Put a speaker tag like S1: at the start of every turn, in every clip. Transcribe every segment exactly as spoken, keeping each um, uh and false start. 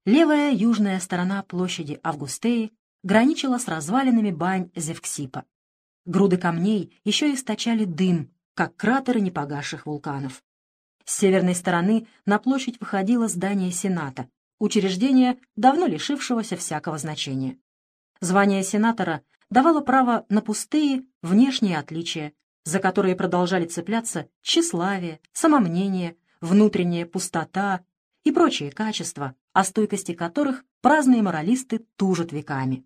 S1: Левая южная сторона площади Августеи граничила с развалинами бань Зевксипа. Груды камней еще источали дым, как кратеры непогасших вулканов. С северной стороны на площадь выходило здание Сената, учреждение, давно лишившегося всякого значения. Звание сенатора давало право на пустые внешние отличия, за которые продолжали цепляться тщеславие, самомнение, внутренняя пустота и прочие качества, о стойкости которых праздные моралисты тужат веками.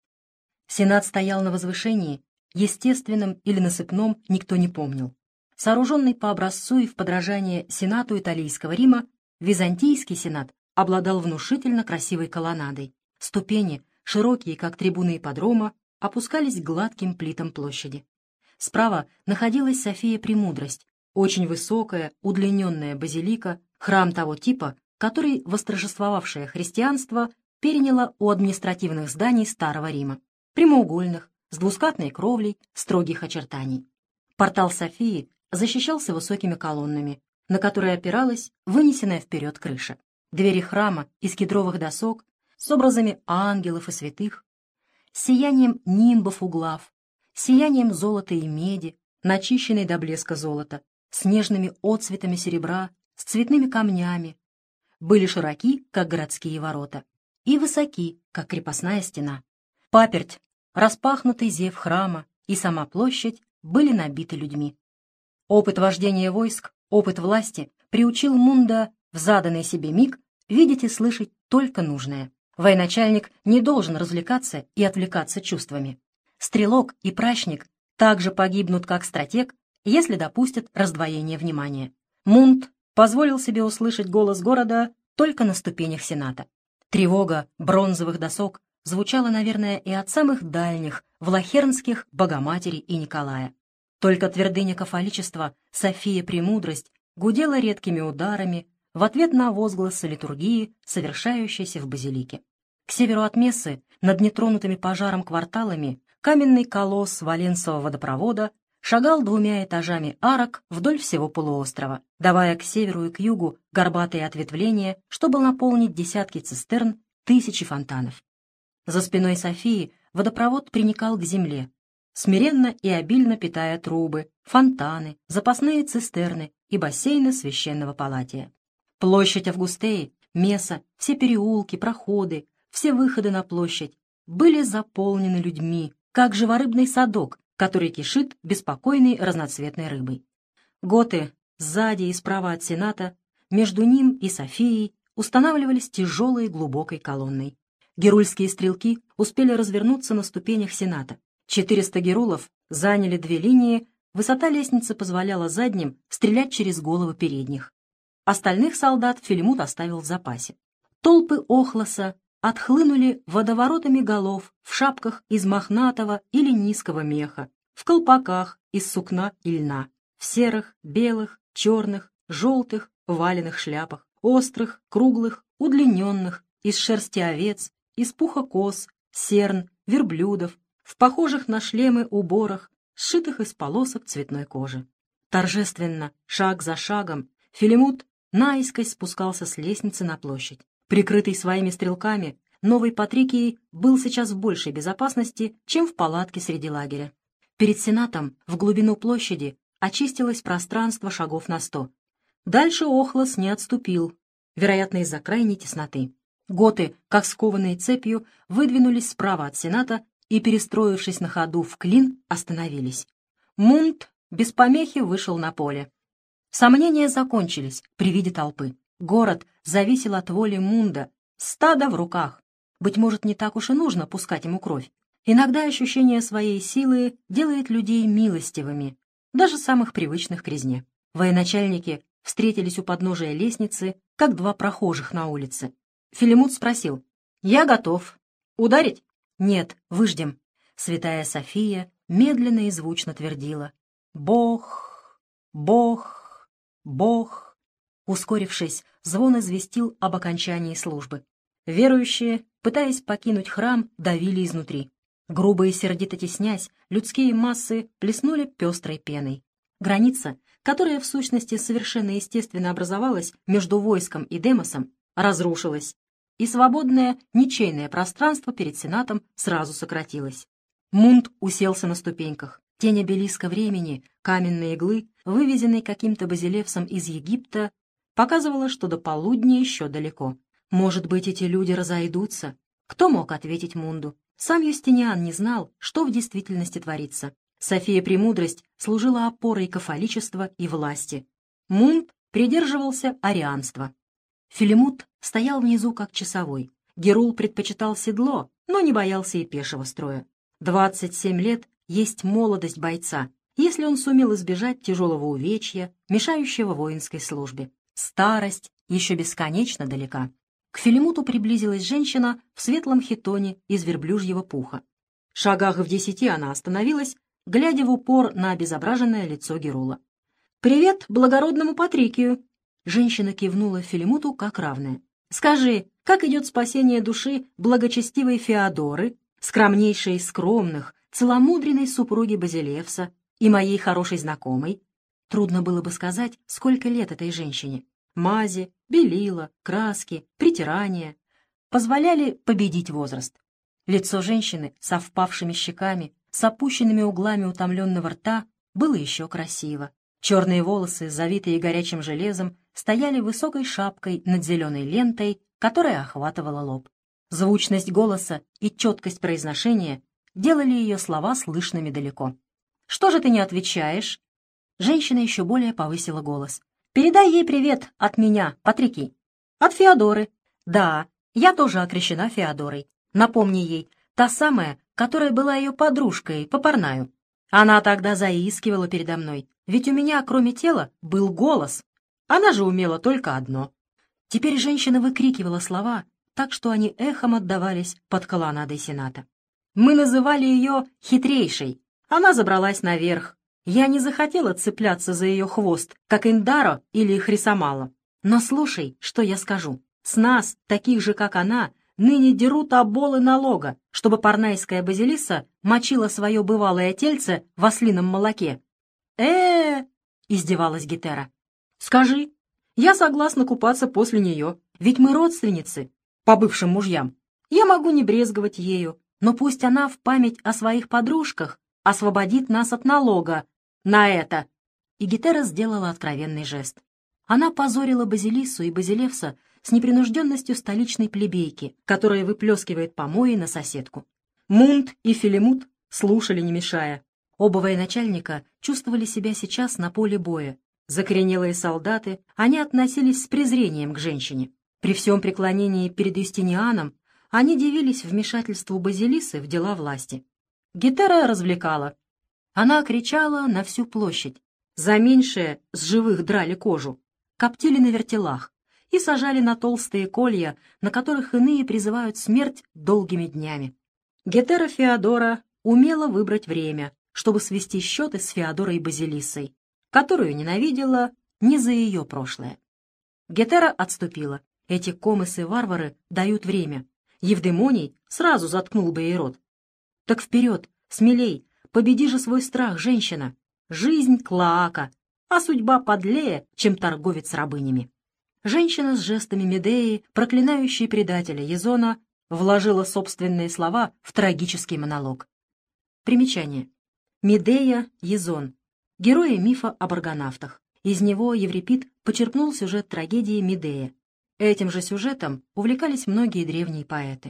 S1: Сенат стоял на возвышении, естественном или насыпном никто не помнил. Сооруженный по образцу и в подражание сенату Италийского Рима, Византийский сенат обладал внушительно красивой колоннадой. Ступени, широкие, как трибуны ипподрома, опускались к гладким плитам площади. Справа находилась София Премудрость, очень высокая, удлиненная базилика, храм того типа, который восторжествовавшее христианство переняло у административных зданий Старого Рима, прямоугольных, с двускатной кровлей, строгих очертаний. Портал Софии защищался высокими колоннами, на которые опиралась вынесенная вперед крыша. Двери храма из кедровых досок с образами ангелов и святых, с сиянием нимбов у глав, сиянием золота и меди, начищенной до блеска золота, с нежными отцветами серебра, с цветными камнями, были широки, как городские ворота, и высоки, как крепостная стена. Паперть, распахнутый зев храма и сама площадь были набиты людьми. Опыт вождения войск, опыт власти приучил Мунда в заданный себе миг видеть и слышать только нужное. Военачальник не должен развлекаться и отвлекаться чувствами. Стрелок и прачник также погибнут, как стратег, если допустят раздвоение внимания. Мунд позволил себе услышать голос города только на ступенях Сената. Тревога бронзовых досок звучала, наверное, и от самых дальних, влахернских Богоматери и Николая. Только твердыня кафоличества, София Премудрость, гудела редкими ударами в ответ на возгласы литургии, совершающейся в базилике. К северу от Мессы, над нетронутыми пожаром кварталами, каменный колосс Валенсового водопровода шагал двумя этажами арок вдоль всего полуострова, давая к северу и к югу горбатые ответвления, чтобы наполнить десятки цистерн, тысячи фонтанов. За спиной Софии водопровод приникал к земле, смиренно и обильно питая трубы, фонтаны, запасные цистерны и бассейны священного Палатия. Площадь Августеи, Месса, все переулки, проходы, все выходы на площадь были заполнены людьми, как живорыбный садок, который кишит беспокойной разноцветной рыбой. Готы сзади и справа от Сената, между ним и Софией устанавливались тяжелой глубокой колонной. Герульские стрелки успели развернуться на ступенях Сената. Четыреста герулов заняли две линии, высота лестницы позволяла задним стрелять через головы передних. Остальных солдат Филимут оставил в запасе. Толпы Охлоса отхлынули водоворотами голов в шапках из мохнатого или низкого меха, в колпаках из сукна и льна, в серых, белых, черных, желтых, валеных шляпах, острых, круглых, удлиненных, из шерсти овец, из пуха коз, серн, верблюдов, в похожих на шлемы уборах, сшитых из полосок цветной кожи. Торжественно, шаг за шагом, Филимут наискось спускался с лестницы на площадь. Прикрытый своими стрелками, новый Патрикий был сейчас в большей безопасности, чем в палатке среди лагеря. Перед Сенатом, в глубину площади, очистилось пространство шагов на сто. Дальше Охлос не отступил, вероятно, из-за крайней тесноты. Готы, как скованные цепью, выдвинулись справа от Сената и, перестроившись на ходу в клин, остановились. Мунд без помехи вышел на поле. Сомнения закончились при виде толпы. Город зависел от воли Мунда, стадо в руках. Быть может, не так уж и нужно пускать ему кровь. Иногда ощущение своей силы делает людей милостивыми, даже самых привычных к резне. Военачальники встретились у подножия лестницы, как два прохожих на улице. Филимут спросил: «Я готов. Ударить?» «Нет, выждем». Святая София медленно и звучно твердила: «Бог, Бог, Бог». Ускорившись, звон известил об окончании службы. Верующие, пытаясь покинуть храм, давили изнутри. Грубо и сердито теснясь, людские массы плеснули пестрой пеной. Граница, которая в сущности совершенно естественно образовалась между войском и демосом, разрушилась. и свободное ничейное пространство перед Сенатом сразу сократилось. Мунт уселся на ступеньках. Тень обелиска времени, каменные иглы, вывезенные каким-то базилевсом из Египта, показывала, что до полудня еще далеко. Может быть, эти люди разойдутся? Кто мог ответить Мунду? Сам Юстиниан не знал, что в действительности творится. София Премудрость служила опорой кафоличества и власти. Мунд придерживался арианства. Филимут стоял внизу как часовой. Герул предпочитал седло, но не боялся и пешего строя. Двадцать семь лет есть молодость бойца, если он сумел избежать тяжелого увечья, мешающего воинской службе. Старость еще бесконечно далека. К Филимуту приблизилась женщина в светлом хитоне из верблюжьего пуха. В шагах в десяти она остановилась, глядя в упор на обезображенное лицо Герула. «Привет благородному Патрикию!» Женщина кивнула Филимуту как равная. «Скажи, как идет спасение души благочестивой Феодоры, скромнейшей из скромных, целомудренной супруги Базилевса и моей хорошей знакомой?» Трудно было бы сказать, сколько лет этой женщине. Мази, белила, краски, притирания позволяли победить возраст. Лицо женщины со впавшими щеками, с опущенными углами утомленного рта было еще красиво. Черные волосы, завитые горячим железом, стояли высокой шапкой над зеленой лентой, которая охватывала лоб. Звучность голоса и четкость произношения делали ее слова слышными далеко. «Что же ты не отвечаешь?» Женщина еще более повысила голос. «Передай ей привет от меня, Патрики. От Феодоры. Да, я тоже окрещена Феодорой. Напомни ей, та самая, которая была ее подружкой по Парнаю. Она тогда заискивала передо мной, ведь у меня, кроме тела, был голос. Она же умела только одно». Теперь женщина выкрикивала слова, так что они эхом отдавались под колоннадой Сената. «Мы называли ее хитрейшей. Она забралась наверх. Я не захотела цепляться за ее хвост, как Индаро или Хрисомала. Но слушай, что я скажу. С нас, таких же, как она, ныне дерут оболы налога, чтобы парнайская Базилиса мочила свое бывалое тельце в ослином молоке. э издевалась Гетера. «Скажи, я согласна купаться после нее, ведь мы родственницы по бывшим мужьям. Я могу не брезговать ею, но пусть она в память о своих подружках освободит нас от налога на это». И Гетера сделала откровенный жест. Она позорила Базилису и Базилевса с непринужденностью столичной плебейки, которая выплескивает помои на соседку. Мунт и Филимут слушали, не мешая. Оба военачальника чувствовали себя сейчас на поле боя. Закоренелые солдаты, они относились с презрением к женщине. При всем преклонении перед Юстинианом они дивились вмешательству Базилисы в дела власти. Гетера развлекала. Она кричала на всю площадь. За меньшее с живых драли кожу, коптили на вертелах и сажали на толстые колья, на которых иные призывают смерть долгими днями. Гетера Феодора умела выбрать время, чтобы свести счеты с Феодорой Базилиссой, которую ненавидела не за ее прошлое. Гетера отступила. Эти комысы-варвары дают время. Евдемоний сразу заткнул бы ей рот. Так вперед, смелей, победи же свой страх, женщина. Жизнь клоака, а судьба подлее, чем торговец рабынями. Женщина с жестами Медеи, проклинающей предателя Езона, вложила собственные слова в трагический монолог. Примечание. Медея, Езон. Герои мифа об аргонавтах. Из него Еврипид почерпнул сюжет трагедии Медея. Этим же сюжетом увлекались многие древние поэты.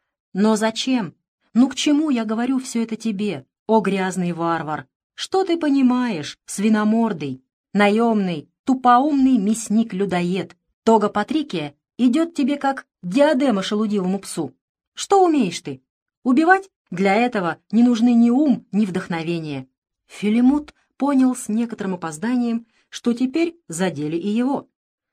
S1: Но зачем? Ну к чему я говорю все это тебе, о грязный варвар? Что ты понимаешь, свиномордый, наемный, тупоумный мясник-людоед? Тога Патрикия идет тебе как диадема шелудивому псу. Что умеешь ты? Убивать? Для этого не нужны ни ум, ни вдохновение. Филимут понял с некоторым опозданием, что теперь задели и его.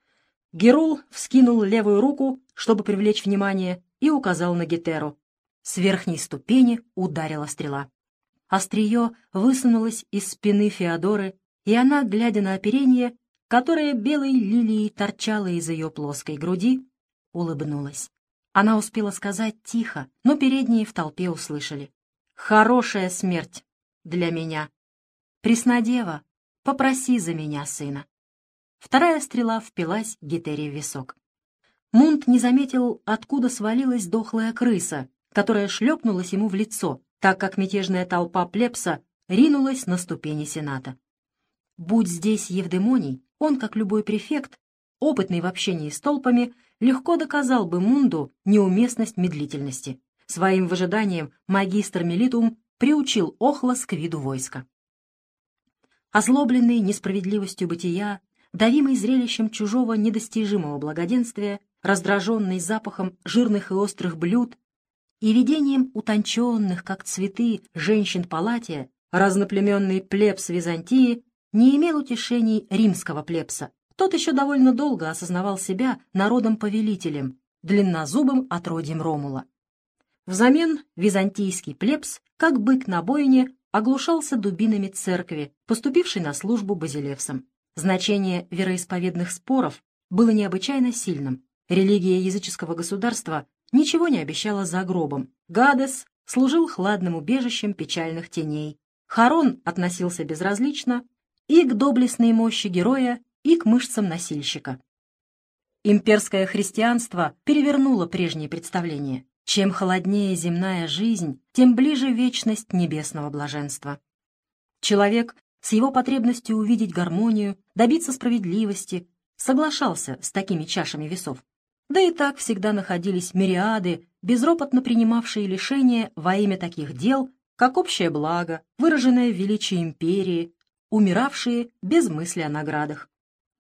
S1: Герул вскинул левую руку, чтобы привлечь внимание, и указал на Гетеру. С верхней ступени ударила стрела. Острие высунулось из спины Феодоры, и она, глядя на оперение, которое белой лилией торчало из ее плоской груди, улыбнулась. Она успела сказать тихо, но передние в толпе услышали. «Хорошая смерть для меня. Преснодева, попроси за меня сына». Вторая стрела впилась Гетере в висок. Мунт не заметил, откуда свалилась дохлая крыса, которая шлепнулась ему в лицо, так как мятежная толпа плебса ринулась на ступени Сената. Будь здесь Евдемоний, он, как любой префект, опытный в общении с толпами, легко доказал бы Мунду неуместность медлительности. Своим выжиданием магистр Милитум приучил Охлос к виду войска. Озлобленный несправедливостью бытия, давимый зрелищем чужого недостижимого благоденствия, раздраженный запахом жирных и острых блюд и видением утонченных, как цветы, женщин Палатия, разноплеменный плебс Византии не имел утешений римского плебса. Тот еще довольно долго осознавал себя народом-повелителем, длиннозубым отродьем Ромула. Взамен византийский плебс, как бык на бойне, оглушался дубинами церкви, поступившей на службу базилевсам. Значение вероисповедных споров было необычайно сильным. Религия языческого государства ничего не обещала за гробом. Гадес служил хладным убежищем печальных теней. Харон относился безразлично и к доблестной мощи героя, и к мышцам носильщика. Имперское христианство перевернуло прежние представления. Чем холоднее земная жизнь, тем ближе вечность небесного блаженства. Человек с его потребностью увидеть гармонию, добиться справедливости, соглашался с такими чашами весов. Да и так всегда находились мириады, безропотно принимавшие лишения во имя таких дел, как общее благо, выраженное в величии империи, умиравшие без мысли о наградах.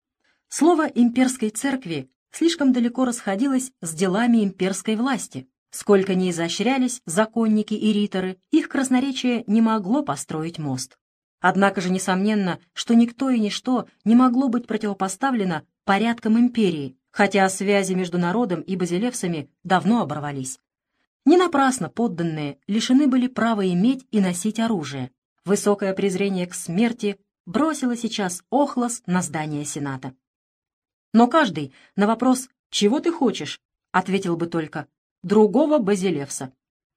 S1: Слово имперской церкви слишком далеко расходилось с делами имперской власти. Сколько ни изощрялись законники и риторы, их красноречие не могло построить мост. Однако же несомненно, что никто и ничто не могло быть противопоставлено порядкам империи, хотя связи между народом и базилевсами давно оборвались. Не напрасно подданные лишены были права иметь и носить оружие. Высокое презрение к смерти бросило сейчас Охлос на здание Сената. Но каждый на вопрос «Чего ты хочешь?» ответил бы только «Другого базилевса».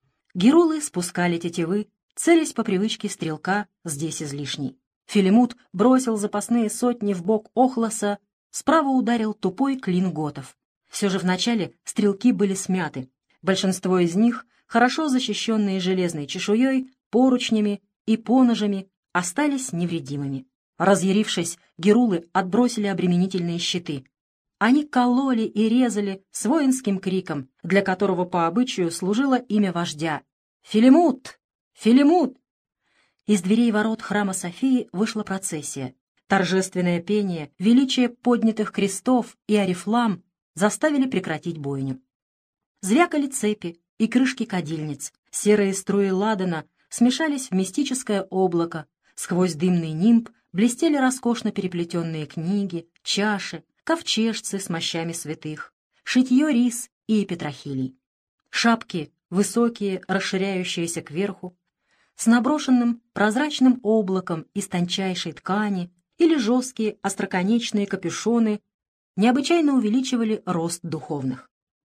S1: Герулы спускали тетивы, целясь по привычке стрелка здесь излишней. Филимут бросил запасные сотни в бок Охлоса, справа ударил тупой клин готов. Все же вначале стрелки были смяты. Большинство из них, хорошо защищенные железной чешуей, поручнями и поножами, остались невредимыми. Разъярившись, герулы отбросили обременительные щиты. Они кололи и резали с воинским криком, для которого по обычаю служило имя вождя. «Филимут! Филимут!» Из дверей ворот храма Софии вышла процессия. Торжественное пение, величие поднятых крестов и орифлам заставили прекратить бойню. Звякали цепи и крышки кадильниц, серые струи ладана смешались в мистическое облако, сквозь дымный нимб блестели роскошно переплетенные книги, чаши, ковчежцы с мощами святых, шитье рис и петрохилий. Шапки, высокие, расширяющиеся кверху, с наброшенным прозрачным облаком из тончайшей ткани или жесткие остроконечные капюшоны необычайно увеличивали рост духовных.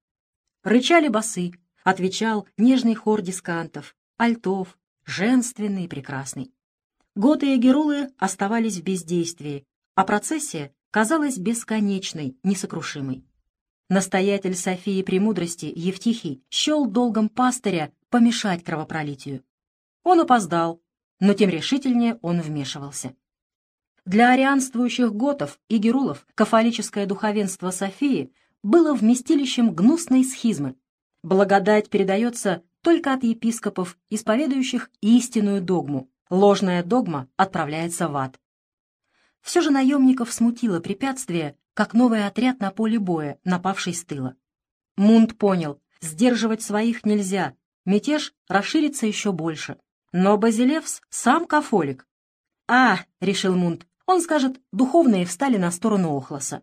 S1: Рычали басы, отвечал нежный хор дискантов, альтов, женственный и прекрасный. Готы и герулы оставались в бездействии, а процессия казалась бесконечной, несокрушимой. Настоятель Софии Премудрости Евтихий счел долгом пастыря помешать кровопролитию. Он опоздал, но тем решительнее он вмешивался. Для арианствующих готов и герулов кафолическое духовенство Софии было вместилищем гнусной схизмы. Благодать передается только от епископов, исповедующих истинную догму. Ложная догма отправляется в ад. Все же наемников смутило препятствие, как новый отряд на поле боя, напавший с тыла. Мунт понял, сдерживать своих нельзя, мятеж расширится еще больше. Но Базилевс сам кафолик. «А», — решил Мунт, — он скажет, духовные встали на сторону Охлоса.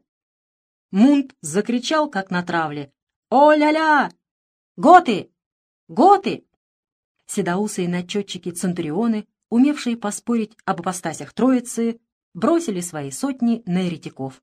S1: Мунт закричал, как на травле: «О-ля-ля! Готы! Готы!» Седоусые начетчики-центурионы, умевшие поспорить об ипостасях Троицы, бросили свои сотни на еретиков.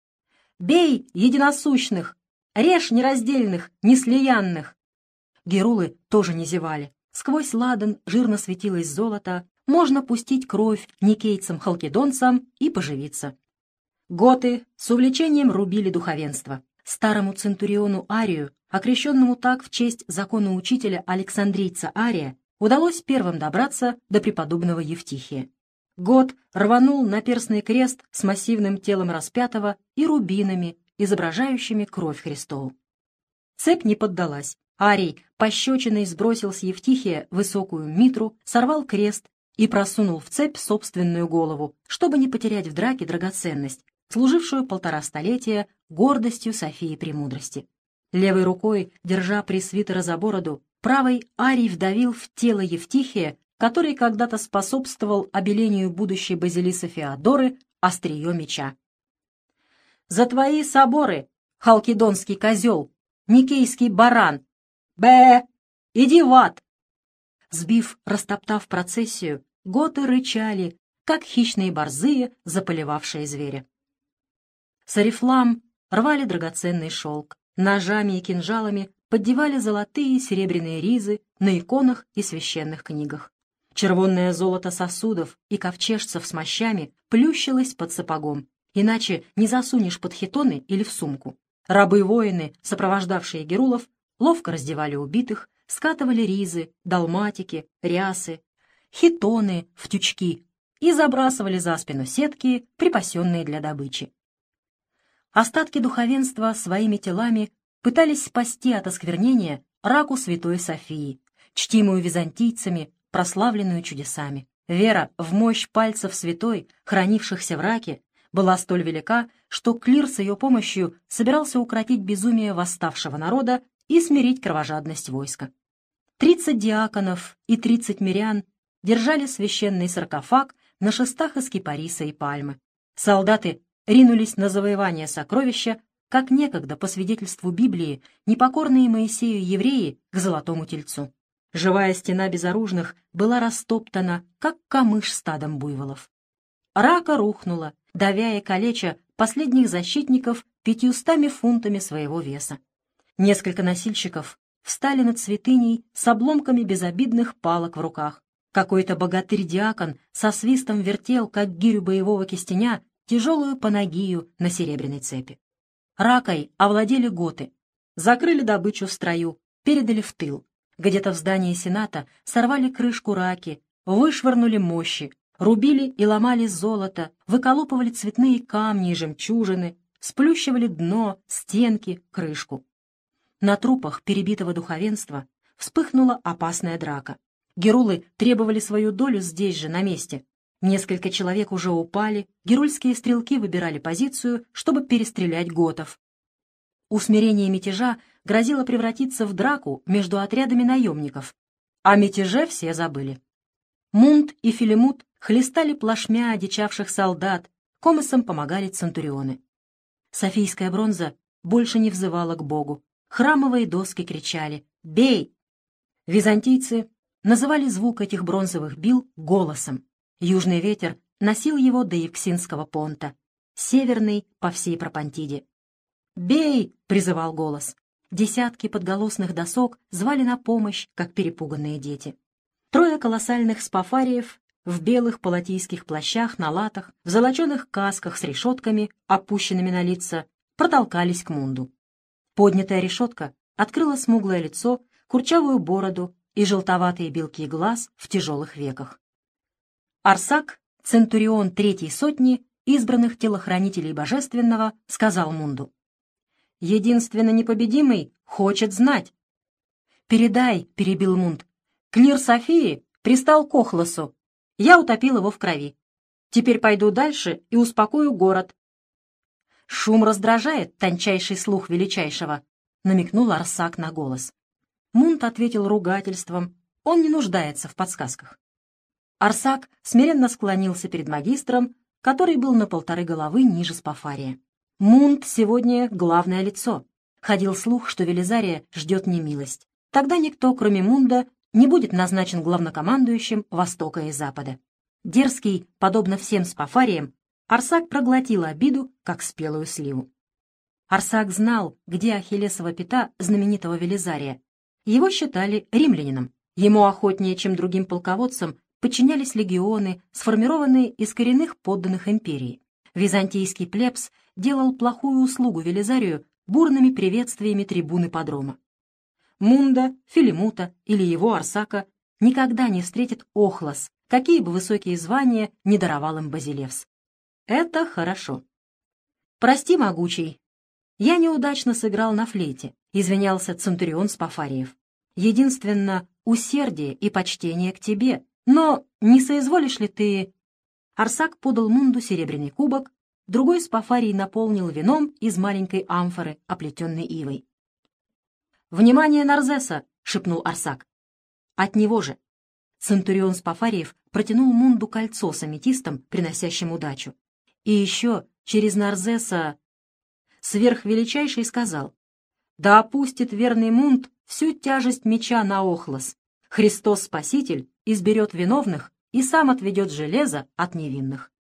S1: «Бей единосущных! Режь нераздельных, неслиянных!» Герулы тоже не зевали. Сквозь ладан жирно светилось золото, можно пустить кровь никейцам-халкидонцам и поживиться. Готы с увлечением рубили духовенство. Старому центуриону Арию, окрещенному так в честь законоучителя Александрийца Ария, удалось первым добраться до преподобного Евтихия. Гот рванул наперстный крест с массивным телом распятого и рубинами, изображающими кровь Христову. Цепь не поддалась. Арий пощечиной сбросил с Евтихия высокую митру, сорвал крест и просунул в цепь собственную голову, чтобы не потерять в драке драгоценность, служившую полтора столетия гордостью Софии Премудрости. Левой рукой, держа пресвитера за бороду, правой Арий вдавил в тело Евтихия, который когда-то способствовал обелению будущей базилисы Феодоры, острие меча. «За твои соборы, халкидонский козел, никейский баран! Б! Иди в ад!» Сбив, растоптав процессию, готы рычали, как хищные борзые, запылевавшие зверя. С орифлам рвали драгоценный шелк, ножами и кинжалами поддевали золотые и серебряные ризы на иконах и священных книгах. Червонное золото сосудов и ковчежцев с мощами плющилось под сапогом, иначе не засунешь под хитоны или в сумку. Рабы-воины, сопровождавшие герулов, ловко раздевали убитых, скатывали ризы, далматики, рясы, хитоны в тючки и забрасывали за спину сетки, припасенные для добычи. Остатки духовенства своими телами пытались спасти от осквернения раку святой Софии, чтимую византийцами, прославленную чудесами. Вера в мощь пальцев святой, хранившихся в раке, была столь велика, что клир с ее помощью собирался укротить безумие восставшего народа и смирить кровожадность войска. Тридцать диаконов и тридцать мирян держали священный саркофаг на шестах из кипариса и пальмы. Солдаты ринулись на завоевание сокровища, как некогда, по свидетельству Библии, непокорные Моисею евреи к золотому тельцу. Живая стена безоружных была растоптана, как камыш стадом буйволов. Рака рухнула, давя и калеча последних защитников пятьюстами фунтами своего веса. Несколько носильщиков встали над святыней с обломками безобидных палок в руках. Какой-то богатырь-диакон со свистом вертел, как гирю боевого кистеня, тяжелую панагию на серебряной цепи. Ракой овладели готы, закрыли добычу в строю, передали в тыл. Где-то в здании Сената сорвали крышку раки, вышвырнули мощи, рубили и ломали золото, выколупывали цветные камни и жемчужины, сплющивали дно, стенки, крышку. На трупах перебитого духовенства вспыхнула опасная драка. Герулы требовали свою долю здесь же, на месте. Несколько человек уже упали, герульские стрелки выбирали позицию, чтобы перестрелять готов. Усмирение мятежа грозило превратиться в драку между отрядами наемников. О мятеже все забыли. Мунт и Филимут хлестали плашмя одичавших солдат, комысам помогали центурионы. Софийская бронза больше не взывала к Богу. Храмовые доски кричали «Бей!». Византийцы называли звук этих бронзовых бил голосом. Южный ветер носил его до Евксинского понта, северный — по всей Пропонтиде. «Бей!» — призывал голос. Десятки подголосных досок звали на помощь, как перепуганные дети. Трое колоссальных спафариев в белых палатийских плащах на латах, в золоченых касках с решетками, опущенными на лица, протолкались к Мунду. Поднятая решетка открыла смуглое лицо, курчавую бороду и желтоватые белки глаз в тяжелых веках. Арсак, центурион третьей сотни, избранных телохранителей Божественного, сказал Мунду: «Единственно непобедимый хочет знать». «Передай», — перебил Мунд, — «клир Софии пристал к Охлосу. Я утопил его в крови. Теперь пойду дальше и успокою город». «Шум раздражает тончайший слух величайшего», — намекнул Арсак на голос. Мунд ответил ругательством. Он не нуждается в подсказках. Арсак смиренно склонился перед магистром, который был на полторы головы ниже Спафария. Мунд сегодня главное лицо. Ходил слух, что Велизария ждет немилость. Тогда никто, кроме Мунда, не будет назначен главнокомандующим Востока и Запада. Дерзкий, подобно всем Спафариям, Арсак проглотил обиду, как спелую сливу. Арсак знал, где Ахиллесова пята знаменитого Велизария. Его считали римлянином. Ему охотнее, чем другим полководцам, подчинялись легионы, сформированные из коренных подданных империи. Византийский плебс делал плохую услугу Велизарию, бурными приветствиями трибуны подрома. Мунда, Филимута или его Арсака никогда не встретит Охлос, какие бы высокие звания не даровал им Базилевс. Это хорошо. «Прости, могучий, я неудачно сыграл на флейте», — извинялся Центурион Спафариев. «Единственно, усердие и почтение к тебе. Но не соизволишь ли ты...» Арсак подал Мунду серебряный кубок, другой Спафарий наполнил вином из маленькой амфоры, оплетенной ивой. «Внимание, Нарзеса!» — шепнул Арсак. От него же. Центурион Спафариев протянул Мунду кольцо с аметистом, приносящим удачу. И еще через Нарзеса сверхвеличайший сказал: «Да опустит верный Мунд всю тяжесть меча на Охлос. Христос Спаситель изберет виновных и сам отведет железо от невинных».